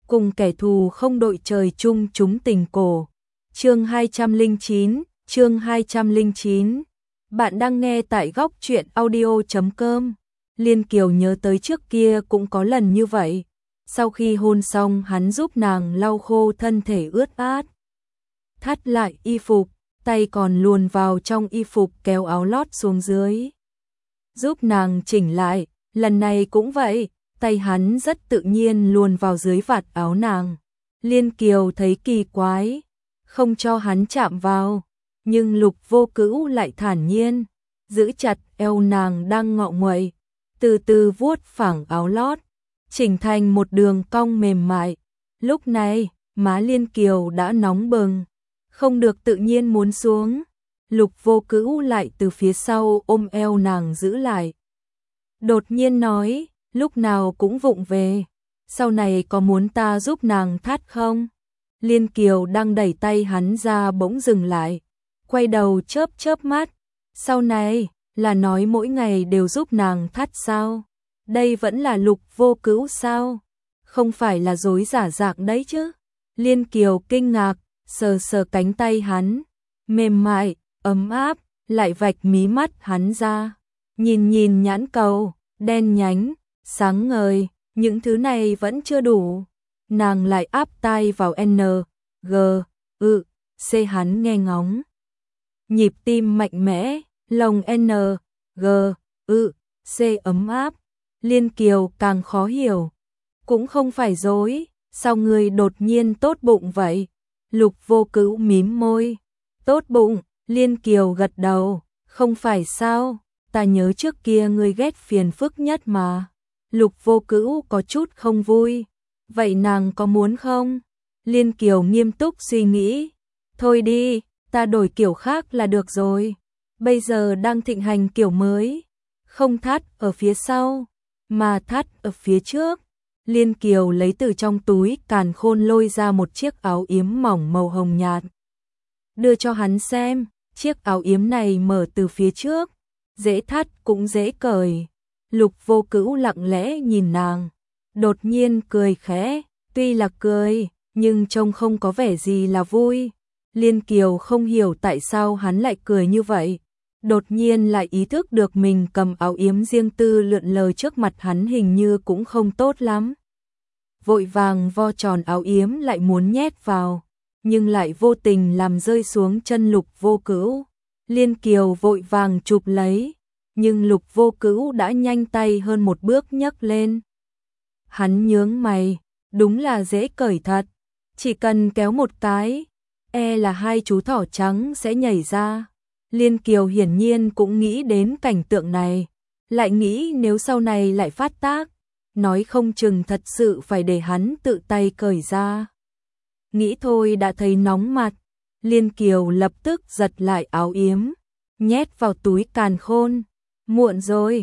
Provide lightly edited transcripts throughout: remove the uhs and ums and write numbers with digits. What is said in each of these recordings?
cùng kẻ thù không đội trời chung chúng tình cổ. Chương 209. Bạn đang nghe tại góc truyện audio.com. Liên Kiều nhớ tới trước kia cũng có lần như vậy. Sau khi hôn xong hắn giúp nàng lau khô thân thể ướt át. Thắt lại y phục, tay còn luồn vào trong y phục kéo áo lót xuống dưới. Giúp nàng chỉnh lại, lần này cũng vậy, tay hắn rất tự nhiên luồn vào dưới vạt áo nàng. Liên Kiều thấy kỳ quái, không cho hắn chạm vào, nhưng Lục Vô Cữu lại thản nhiên, giữ chặt eo nàng đang ngọ nguậy, từ từ vuốt phẳng áo lót, chỉnh thành một đường cong mềm mại. Lúc này, má Liên Kiều đã nóng bừng, không được tự nhiên muốn xuống. Lục Vô Cữu lại từ phía sau ôm eo nàng giữ lại. Đột nhiên nói, lúc nào cũng vụng về, sau này có muốn ta giúp nàng thắt không? Liên Kiều đang đẩy tay hắn ra bỗng dừng lại, quay đầu chớp chớp mắt, sau này là nói mỗi ngày đều giúp nàng thắt sao? Đây vẫn là Lục Vô Cữu sao? Không phải là dối giả dạng đấy chứ? Liên Kiều kinh ngạc, sờ sờ cánh tay hắn, mềm mại, ấm áp, lại vạch mí mắt hắn ra, nhìn nhãn cầu, đen nhánh, sáng ngời, những thứ này vẫn chưa đủ. Nàng lại áp tai vào N, G, C hắn nghe ngóng. Nhịp tim mạnh mẽ, lòng N, G, C ấm áp. Liên Kiều càng khó hiểu. Cũng không phải dối, sao người đột nhiên tốt bụng vậy? Lục Vô Cữu mím môi. Tốt bụng, Liên Kiều gật đầu. Không phải sao, ta nhớ trước kia ngươi ghét phiền phức nhất mà. Lục Vô Cữu có chút không vui. Vậy nàng có muốn không? Liên Kiều nghiêm túc suy nghĩ. Thôi đi, ta đổi kiểu khác là được rồi. Bây giờ đang thịnh hành kiểu mới. Không thắt ở phía sau, mà thắt ở phía trước. Liên Kiều lấy từ trong túi càn khôn lôi ra một chiếc áo yếm mỏng màu hồng nhạt. Đưa cho hắn xem, chiếc áo yếm này mở từ phía trước. Dễ thắt cũng dễ cởi. Lục Vô Cữu lặng lẽ nhìn nàng, đột nhiên cười khẽ, tuy là cười, nhưng trông không có vẻ gì là vui. Liên Kiều không hiểu tại sao hắn lại cười như vậy, đột nhiên lại ý thức được mình cầm áo yếm riêng tư lượn lờ trước mặt hắn hình như cũng không tốt lắm. Vội vàng vo tròn áo yếm lại muốn nhét vào, nhưng lại vô tình làm rơi xuống chân Lục Vô Cữu. Liên Kiều vội vàng chụp lấy, nhưng Lục Vô Cữu đã nhanh tay hơn một bước nhấc lên. Hắn nhướng mày, đúng là dễ cởi thật, chỉ cần kéo một cái, là hai chú thỏ trắng sẽ nhảy ra. Liên Kiều hiển nhiên cũng nghĩ đến cảnh tượng này, lại nghĩ nếu sau này lại phát tác, nói không chừng thật sự phải để hắn tự tay cởi ra. Nghĩ thôi đã thấy nóng mặt, Liên Kiều lập tức giật lại áo yếm, nhét vào túi càn khôn. Muộn rồi,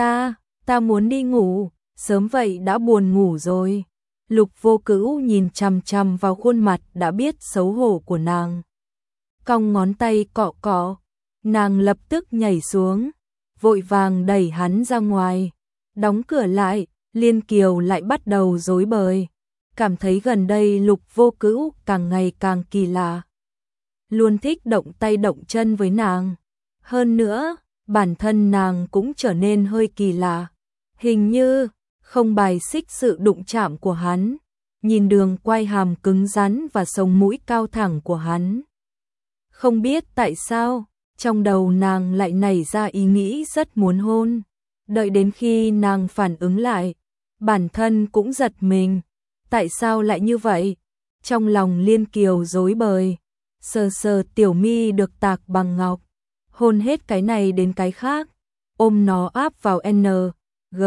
ta muốn đi ngủ, sớm vậy đã buồn ngủ rồi. Lục Vô Cữu nhìn chằm chằm vào khuôn mặt đã biết xấu hổ của nàng. Cong ngón tay cọ cọ, nàng lập tức nhảy xuống, vội vàng đẩy hắn ra ngoài, đóng cửa lại. Liên Kiều lại bắt đầu rối bời, cảm thấy gần đây Lục Vô Cữu càng ngày càng kỳ lạ, luôn thích động tay động chân với nàng. Hơn nữa, bản thân nàng cũng trở nên hơi kỳ lạ, hình như không bài xích sự đụng chạm của hắn, nhìn đường quai hàm cứng rắn và sống mũi cao thẳng của hắn. Không biết tại sao, trong đầu nàng lại nảy ra ý nghĩ rất muốn hôn. Đợi đến khi nàng phản ứng lại, bản thân cũng giật mình. Tại sao lại như vậy? Trong lòng Liên Kiều rối bời, sờ sờ tiểu mi được tạc bằng ngọc, hôn hết cái này đến cái khác, ôm nó áp vào N, G,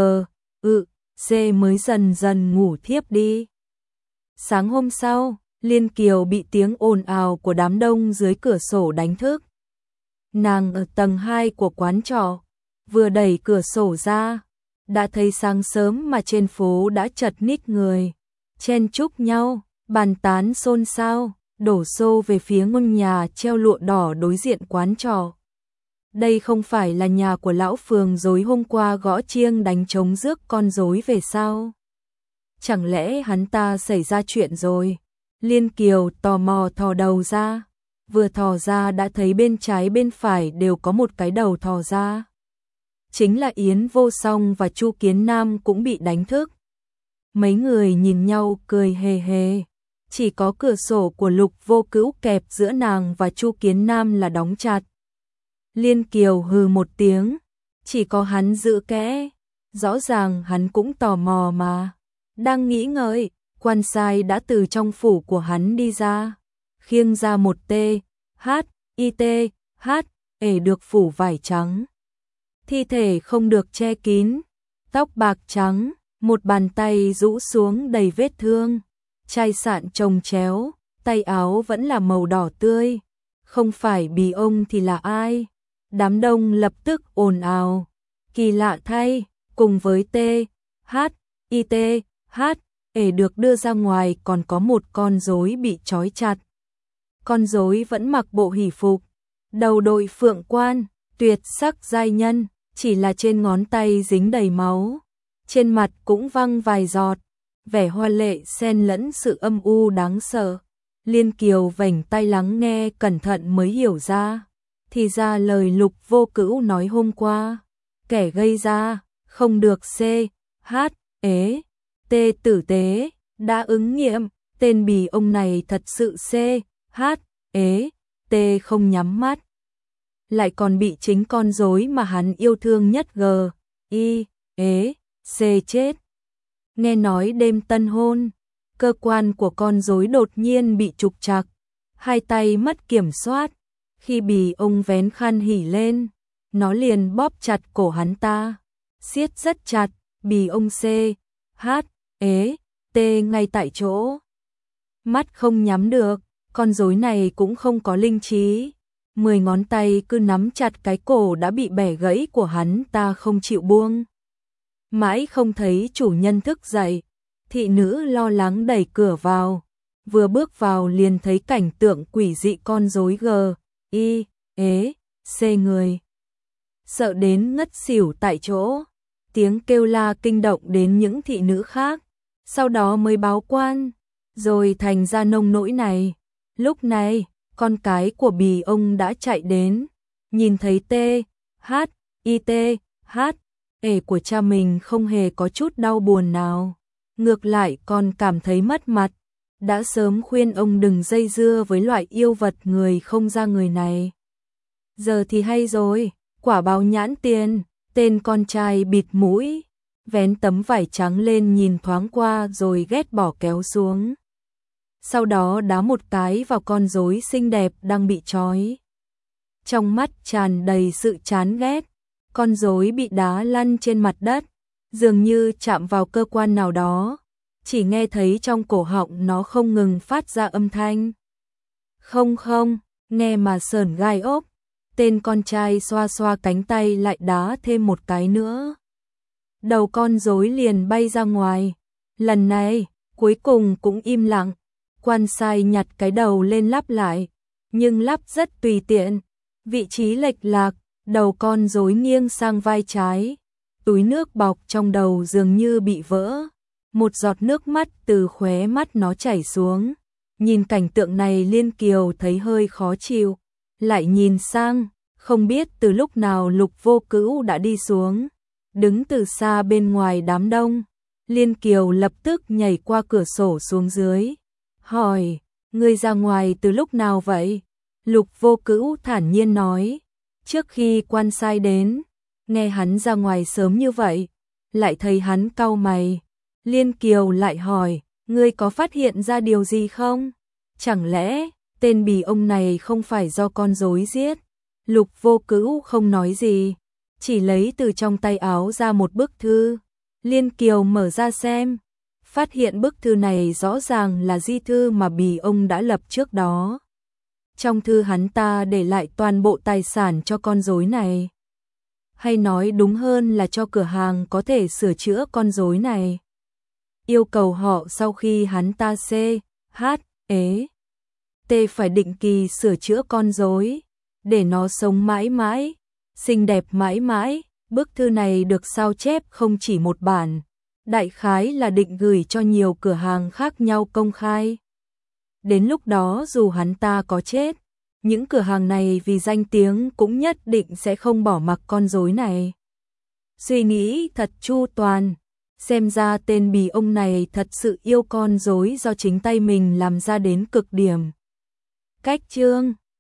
C mới dần dần ngủ thiếp đi. Sáng hôm sau, Liên Kiều bị tiếng ồn ào của đám đông dưới cửa sổ đánh thức. Nàng ở tầng 2 của quán trọ, vừa đẩy cửa sổ ra, đã thấy sáng sớm mà trên phố đã chật ních người, chen chúc nhau, bàn tán xôn xao, đổ xô về phía ngôi nhà treo lụa đỏ đối diện quán trọ. Đây không phải là nhà của lão phường rối hôm qua gõ chiêng đánh trống rước con rối về sao? chẳng lẽ hắn ta xảy ra chuyện rồi? Liên Kiều tò mò thò đầu ra, vừa thò ra đã thấy bên trái bên phải đều có một cái đầu thò ra. Chính là Yến Vô Song và Chu Kiến Nam cũng bị đánh thức. Mấy người nhìn nhau cười hề hề, chỉ có cửa sổ của Lục Vô Cữu kẹp giữa nàng và Chu Kiến Nam là đóng chặt. Liên Kiều hừ một tiếng, chỉ có hắn giữ kẽ, rõ ràng hắn cũng tò mò mà. Đang nghĩ ngợi, quan sai đã từ trong phủ của hắn đi ra, khiêng ra một ê được phủ vải trắng. Thi thể không được che kín, tóc bạc trắng, một bàn tay rũ xuống đầy vết thương, chai sạn chồng chéo, tay áo vẫn là màu đỏ tươi, không phải Bì ông thì là ai? Đám đông lập tức ồn ào, kỳ lạ thay, cùng với được đưa ra ngoài còn có một con rối bị trói chặt. Con rối vẫn mặc bộ hỷ phục, đầu đội phượng quan, tuyệt sắc giai nhân, chỉ là trên ngón tay dính đầy máu, trên mặt cũng văng vài giọt, vẻ hoa lệ xen lẫn sự âm u đáng sợ. Liên Kiều vểnh tai lắng nghe cẩn thận mới hiểu ra, thì ra lời Lục Vô Cữu nói hôm qua, kẻ gây ra không được tử tế, đã ứng nghiệm, tên Bì ông này thật sự không nhắm mắt. Lại còn bị chính con rối mà hắn yêu thương nhất chết. Nghe nói đêm tân hôn, cơ quan của con rối đột nhiên bị trục trặc, hai tay mất kiểm soát, khi Bì ông vén khăn hỉ lên, nó liền bóp chặt cổ hắn ta, siết rất chặt, Bì ông ngay tại chỗ. Mắt không nhắm được, con rối này cũng không có linh trí, 10 ngón tay cứ nắm chặt cái cổ đã bị bẻ gãy của hắn ta không chịu buông. Mãi không thấy chủ nhân thức dậy, thị nữ lo lắng đẩy cửa vào, vừa bước vào liền thấy cảnh tượng quỷ dị con rối người. Sợ đến ngất xỉu tại chỗ, tiếng kêu la kinh động đến những thị nữ khác, sau đó mới báo quan, rồi thành ra nông nỗi này. Lúc này, con cái của Bì ông đã chạy đến, nhìn thấy của cha mình không hề có chút đau buồn nào, ngược lại còn cảm thấy mất mặt, đã sớm khuyên ông đừng dây dưa với loại yêu vật người không ra người này. Giờ thì hay rồi, quả báo nhãn tiền, tên con trai bịt mũi, vén tấm vải trắng lên nhìn thoáng qua rồi ghét bỏ kéo xuống. Sau đó đá một cái vào con rối xinh đẹp đang bị trói. Trong mắt tràn đầy sự chán ghét, con rối bị đá lăn trên mặt đất, dường như chạm vào cơ quan nào đó, chỉ nghe thấy trong cổ họng nó không ngừng phát ra âm thanh. Không, nghe mà sởn gai ốc, tên con trai xoa xoa cánh tay lại đá thêm một cái nữa. Đầu con rối liền bay ra ngoài, lần này, cuối cùng cũng im lặng, quan sai nhặt cái đầu lên lắp lại, nhưng lắp rất tùy tiện, vị trí lệch lạc, đầu con rối nghiêng sang vai trái, túi nước bọc trong đầu dường như bị vỡ, một giọt nước mắt từ khóe mắt nó chảy xuống. Nhìn cảnh tượng này Liên Kiều thấy hơi khó chịu, lại nhìn sang, không biết từ lúc nào Lục Vô Cữu đã đi xuống, đứng từ xa bên ngoài đám đông. Liên Kiều lập tức nhảy qua cửa sổ xuống dưới, hỏi, ngươi ra ngoài từ lúc nào vậy? Lục Vô Cữu thản nhiên nói, trước khi quan sai đến, nghe hắn ra ngoài sớm như vậy, lại thấy hắn cau mày. Liên Kiều lại hỏi, ngươi có phát hiện ra điều gì không? Chẳng lẽ, tên Bì ông này không phải do con rối giết? Lục Vô Cữu không nói gì, chỉ lấy từ trong tay áo ra một bức thư. Liên Kiều mở ra xem, phát hiện bức thư này rõ ràng là di thư mà Bì ông đã lập trước đó. Trong thư hắn ta để lại toàn bộ tài sản cho con rối này. Hay nói đúng hơn là cho cửa hàng có thể sửa chữa con rối này. Yêu cầu họ sau khi hắn ta phải định kỳ sửa chữa con rối, để nó sống mãi mãi, xinh đẹp mãi mãi. Bức thư này được sao chép không chỉ một bản, đại khái là định gửi cho nhiều cửa hàng khác nhau công khai. Đến lúc đó dù hắn ta có chết, những cửa hàng này vì danh tiếng cũng nhất định sẽ không bỏ mặc con rối này. Suy nghĩ thật chu toàn, xem ra tên bì ông này thật sự yêu con rối do chính tay mình làm ra đến cực điểm. Cách chương